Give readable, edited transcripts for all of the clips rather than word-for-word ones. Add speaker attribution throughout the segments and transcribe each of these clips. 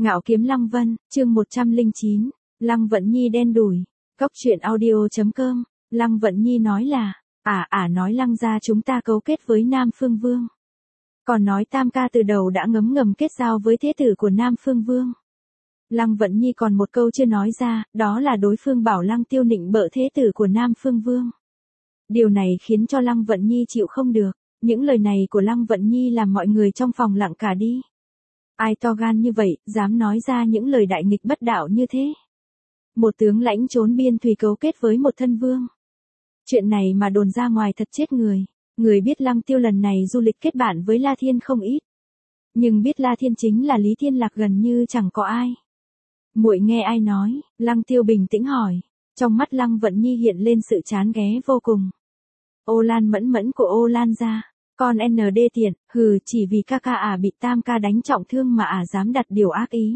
Speaker 1: Ngạo kiếm Lăng Vân, chương 109, Lăng Vận Nhi đen đủi. Cóc truyện audio.com, Lăng Vận Nhi nói là, nói Lăng gia chúng ta cấu kết với Nam Phương Vương. Còn nói Tam ca từ đầu đã ngấm ngầm kết giao với thế tử của Nam Phương Vương. Lăng Vận Nhi còn một câu chưa nói ra, đó là đối phương bảo Lăng Tiêu nịnh bợ thế tử của Nam Phương Vương. Điều này khiến cho Lăng Vận Nhi chịu không được, những lời này của Lăng Vận Nhi làm mọi người trong phòng lặng cả đi. Ai to gan như vậy, dám nói ra những lời đại nghịch bất đạo như thế. Một tướng lãnh trốn biên thùy cấu kết với một thân vương. Chuyện này mà đồn ra ngoài thật chết người. Người biết Lăng Tiêu lần này du lịch kết bạn với La Thiên không ít. Nhưng biết La Thiên chính là Lý Thiên Lạc gần như chẳng có ai. Muội nghe ai nói? Lăng Tiêu bình tĩnh hỏi. Trong mắt Lăng Vận Nhi hiện lên sự chán ghé vô cùng. Ô Lan mẫn mẫn của Ô Lan gia. Con ND tiện, chỉ vì ca bị Tam ca đánh trọng thương mà dám đặt điều ác ý.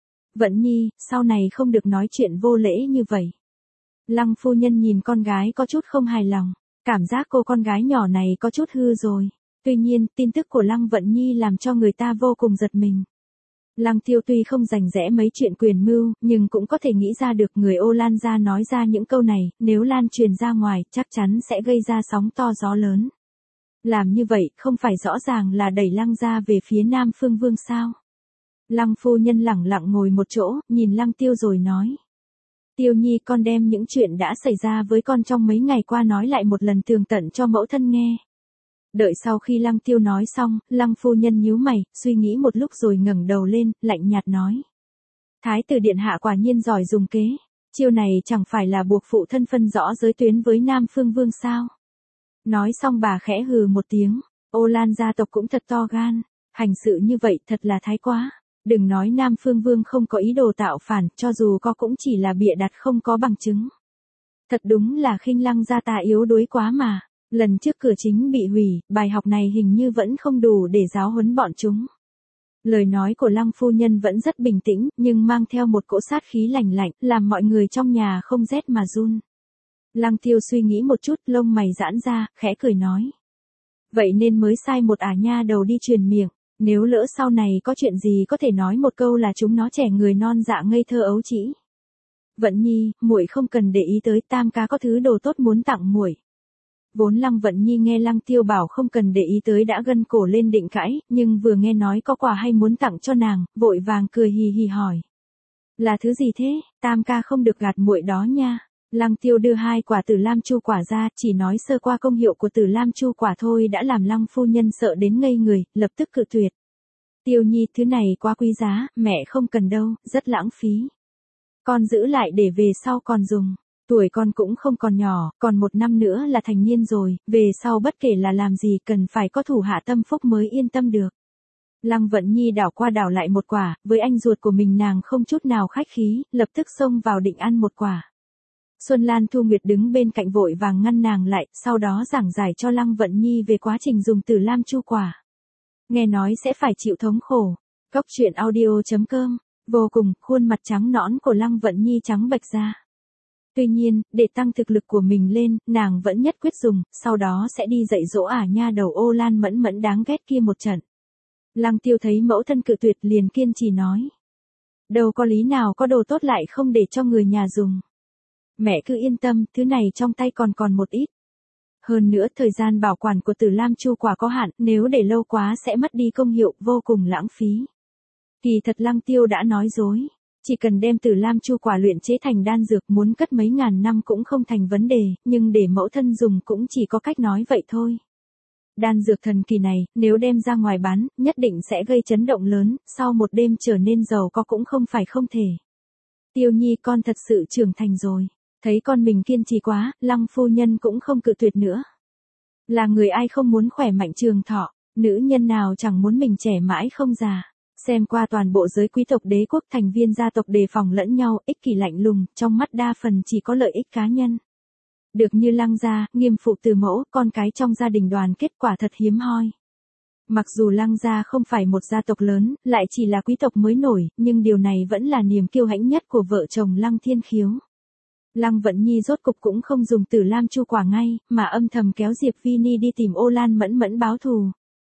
Speaker 1: Vận Nhi, sau này không được nói chuyện vô lễ như vậy. Lăng phu nhân nhìn con gái có chút không hài lòng, cảm giác cô con gái nhỏ này có chút hư rồi. Tuy nhiên, tin tức của Lăng Vận Nhi làm cho người ta vô cùng giật mình. Lăng Tiêu tuy không rành rẽ mấy chuyện quyền mưu, nhưng cũng có thể nghĩ ra được người Ô Lan gia nói ra những câu này, nếu lan truyền ra ngoài, chắc chắn sẽ gây ra sóng to gió lớn. Làm như vậy, không phải rõ ràng là đẩy Lăng gia về phía Nam Phương Vương sao? Lăng phu nhân lẳng lặng ngồi một chỗ, nhìn Lăng Tiêu rồi nói. Tiêu Nhi, con đem những chuyện đã xảy ra với con trong mấy ngày qua nói lại một lần tường tận cho mẫu thân nghe. Đợi sau khi Lăng Tiêu nói xong, Lăng phu nhân nhíu mày, suy nghĩ một lúc rồi ngẩng đầu lên, lạnh nhạt nói. Thái tử điện hạ quả nhiên giỏi dùng kế. Chiêu này chẳng phải là buộc phụ thân phân rõ giới tuyến với Nam Phương Vương sao? Nói xong bà khẽ hừ một tiếng. Ô Lan gia tộc cũng thật to gan. Hành sự như vậy thật là thái quá. Đừng nói Nam Phương Vương không có ý đồ tạo phản, cho dù có cũng chỉ là bịa đặt không có bằng chứng. Thật đúng là khinh Lăng gia ta yếu đuối quá mà. Lần trước cửa chính bị hủy, bài học này hình như vẫn không đủ để giáo huấn bọn chúng. Lời nói của Lăng phu nhân vẫn rất bình tĩnh, nhưng mang theo một cỗ sát khí lạnh lạnh, làm mọi người trong nhà không rét mà run. Lăng Tiêu suy nghĩ một chút, lông mày giãn ra, khẽ cười nói. Vậy nên mới sai một nha đầu đi truyền miệng, nếu lỡ sau này có chuyện gì có thể nói một câu là chúng nó trẻ người non dạ ngây thơ ấu trĩ. Vận Nhi, muội không cần để ý tới, Tam ca có thứ đồ tốt muốn tặng muội. Vốn Lăng Vận Nhi nghe Lăng Tiêu bảo không cần để ý tới đã gân cổ lên định cãi, nhưng vừa nghe nói có quà hay muốn tặng cho nàng, vội vàng cười hì hì hỏi. Là thứ gì thế? Tam ca không được gạt muội đó nha. Lăng Tiêu đưa 2 quả Tử Lam Chu quả ra, chỉ nói sơ qua công hiệu của Tử Lam Chu quả thôi đã làm Lăng phu nhân sợ đến ngây người, lập tức cự tuyệt. Tiêu Nhi, thứ này quá quý giá, mẹ không cần đâu, rất lãng phí. Con giữ lại để về sau còn dùng. Tuổi con cũng không còn nhỏ, còn 1 năm nữa là thành niên rồi, về sau bất kể là làm gì cần phải có thủ hạ tâm phúc mới yên tâm được. Lăng Vận Nhi đảo qua đảo lại một quả, với anh ruột của mình nàng không chút nào khách khí, lập tức xông vào định ăn một quả. Xuân Lan Thu Nguyệt đứng bên cạnh vội vàng ngăn nàng lại, sau đó giảng giải cho Lăng Vận Nhi về quá trình dùng Tử Lam Chu quả. Nghe nói sẽ phải chịu thống khổ. Cóc truyện audio.com, vô cùng, khuôn mặt trắng nõn của Lăng Vận Nhi trắng bệch ra. Tuy nhiên, để tăng thực lực của mình lên, nàng vẫn nhất quyết dùng, sau đó sẽ đi dạy dỗ nha đầu Ô Lan mẫn mẫn đáng ghét kia một trận. Lăng Tiêu thấy mẫu thân cự tuyệt liền kiên trì nói. Đâu có lý nào có đồ tốt lại không để cho người nhà dùng. Mẹ cứ yên tâm, thứ này trong tay còn một ít. Hơn nữa thời gian bảo quản của Tử Lam Chu quả có hạn, nếu để lâu quá sẽ mất đi công hiệu, vô cùng lãng phí. Kỳ thật Lăng Tiêu đã nói dối. Chỉ cần đem Tử Lam Chu quả luyện chế thành đan dược muốn cất mấy ngàn năm cũng không thành vấn đề, nhưng để mẫu thân dùng cũng chỉ có cách nói vậy thôi. Đan dược thần kỳ này, nếu đem ra ngoài bán, nhất định sẽ gây chấn động lớn, sau một đêm trở nên giàu có cũng không phải không thể. Tiêu Nhi, con thật sự trưởng thành rồi. Thấy con mình kiên trì quá, Lăng phu nhân cũng không cự tuyệt nữa. Là người ai không muốn khỏe mạnh trường thọ, nữ nhân nào chẳng muốn mình trẻ mãi không già. Xem qua toàn bộ giới quý tộc đế quốc, thành viên gia tộc đề phòng lẫn nhau, ích kỷ lạnh lùng, trong mắt đa phần chỉ có lợi ích cá nhân. Được như Lăng gia, nghiêm phụ từ mẫu, con cái trong gia đình đoàn kết quả thật hiếm hoi. Mặc dù Lăng gia không phải một gia tộc lớn, lại chỉ là quý tộc mới nổi, nhưng điều này vẫn là niềm kiêu hãnh nhất của vợ chồng Lăng Thiên Khiếu. Lăng Vận Nhi rốt cục cũng không dùng Tử Lam Chu quả ngay, mà âm thầm kéo Diệp Vini đi tìm Ô Lan mẫn mẫn báo thù.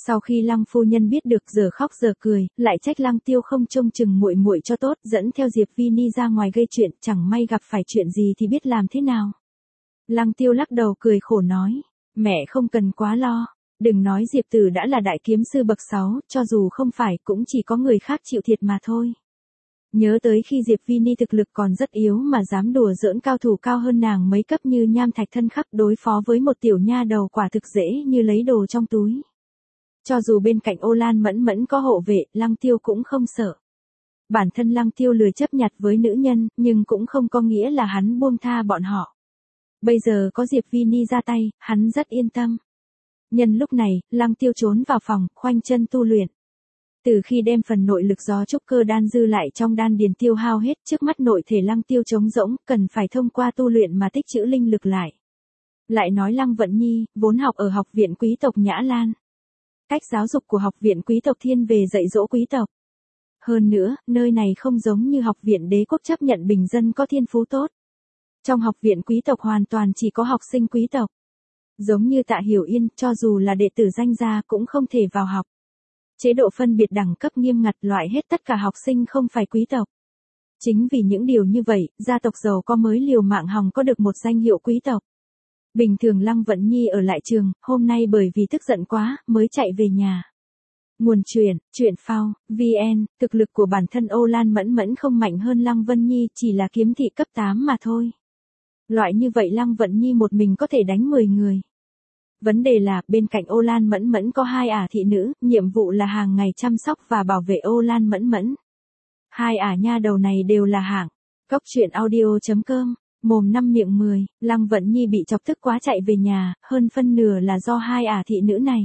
Speaker 1: Sau khi Lăng phu nhân biết được giờ khóc giờ cười, lại trách Lăng Tiêu không trông chừng muội muội cho tốt, dẫn theo Diệp Vini ra ngoài gây chuyện, chẳng may gặp phải chuyện gì thì biết làm thế nào. Lăng Tiêu lắc đầu cười khổ nói, mẹ không cần quá lo, đừng nói Diệp Tử đã là đại kiếm sư bậc 6, cho dù không phải cũng chỉ có người khác chịu thiệt mà thôi. Nhớ tới khi Diệp Vini thực lực còn rất yếu mà dám đùa giỡn cao thủ cao hơn nàng mấy cấp như Nham Thạch Thân Khắc, đối phó với một tiểu nha đầu quả thực dễ như lấy đồ trong túi. Cho dù bên cạnh Ô Lan Mẫn Mẫn có hộ vệ, Lăng Tiêu cũng không sợ. Bản thân Lăng Tiêu lười chấp nhặt với nữ nhân, nhưng cũng không có nghĩa là hắn buông tha bọn họ. Bây giờ có Diệp Vini ra tay, hắn rất yên tâm. Nhân lúc này, Lăng Tiêu trốn vào phòng, khoanh chân tu luyện. Từ khi đem phần nội lực do trúc cơ đan dư lại trong đan điền tiêu hao hết, trước mắt nội thể Lăng Tiêu trống rỗng, cần phải thông qua tu luyện mà tích trữ linh lực lại. Lại nói Lăng Vận Nhi, vốn học ở học viện quý tộc Nhã Lan. Cách giáo dục của học viện quý tộc thiên về dạy dỗ quý tộc. Hơn nữa, nơi này không giống như học viện đế quốc chấp nhận bình dân có thiên phú tốt. Trong học viện quý tộc hoàn toàn chỉ có học sinh quý tộc. Giống như Tạ Hiểu Yên, cho dù là đệ tử danh gia cũng không thể vào học. Chế độ phân biệt đẳng cấp nghiêm ngặt, loại hết tất cả học sinh không phải quý tộc. Chính vì những điều như vậy, gia tộc giàu có mới liều mạng hòng có được một danh hiệu quý tộc. Bình thường Lăng Vận Nhi ở lại trường, hôm nay bởi vì tức giận quá, mới chạy về nhà. Nguồn truyện phao, VN, thực lực của bản thân Ô Lan Mẫn Mẫn không mạnh hơn Lăng Vân Nhi, chỉ là kiếm thị cấp 8 mà thôi. Loại như vậy Lăng Vận Nhi một mình có thể đánh 10 người. Vấn đề là, bên cạnh Ô Lan Mẫn Mẫn có 2 ả thị nữ, nhiệm vụ là hàng ngày chăm sóc và bảo vệ Ô Lan Mẫn Mẫn. 2 ả nha đầu này đều là hạng. Cóc truyện audio.com, mồm 5 miệng 10, Lăng Vận Nhi bị chọc tức quá chạy về nhà, hơn phân nửa là do 2 ả thị nữ này.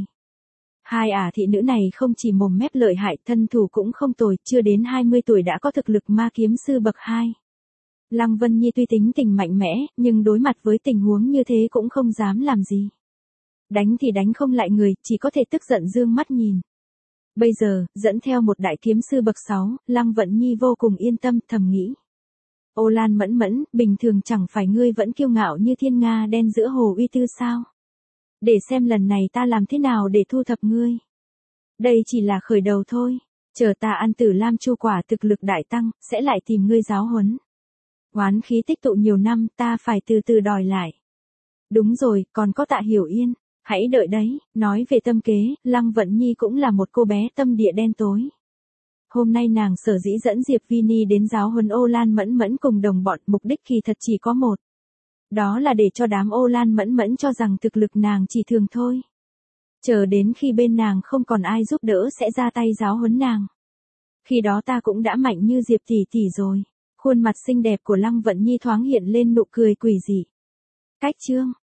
Speaker 1: 2 ả thị nữ này không chỉ mồm mép lợi hại, thân thủ cũng không tồi, chưa đến 20 tuổi đã có thực lực ma kiếm sư bậc 2. Lăng Vân Nhi tuy tính tình mạnh mẽ, nhưng đối mặt với tình huống như thế cũng không dám làm gì. Đánh thì đánh không lại người, chỉ có thể tức giận dương mắt nhìn. Bây giờ, dẫn theo một đại kiếm sư bậc 6, Lăng Vận Nhi vô cùng yên tâm, thầm nghĩ. Ô Lan Mẫn Mẫn, bình thường chẳng phải ngươi vẫn kiêu ngạo như thiên nga đen giữa hồ uy tư sao? Để xem lần này ta làm thế nào để thu thập ngươi. Đây chỉ là khởi đầu thôi, chờ ta ăn Tử Lam Chu quả thực lực đại tăng, sẽ lại tìm ngươi giáo huấn. Oán khí tích tụ nhiều năm, ta phải từ từ đòi lại. Đúng rồi, còn có Tạ Hiểu Yên, hãy đợi đấy, nói về tâm kế, Lăng Vận Nhi cũng là một cô bé tâm địa đen tối. Hôm nay nàng sở dĩ dẫn Diệp Vini đến giáo huấn Ô Lan Mẫn Mẫn cùng đồng bọn, mục đích kỳ thật chỉ có một. Đó là để cho đám Ô Lan Mẫn Mẫn cho rằng thực lực nàng chỉ thường thôi. Chờ đến khi bên nàng không còn ai giúp đỡ sẽ ra tay giáo huấn nàng. Khi đó ta cũng đã mạnh như Diệp tỷ tỷ rồi. Khuôn mặt xinh đẹp của Lăng Vận Nhi thoáng hiện lên nụ cười quỷ dị. Cách chương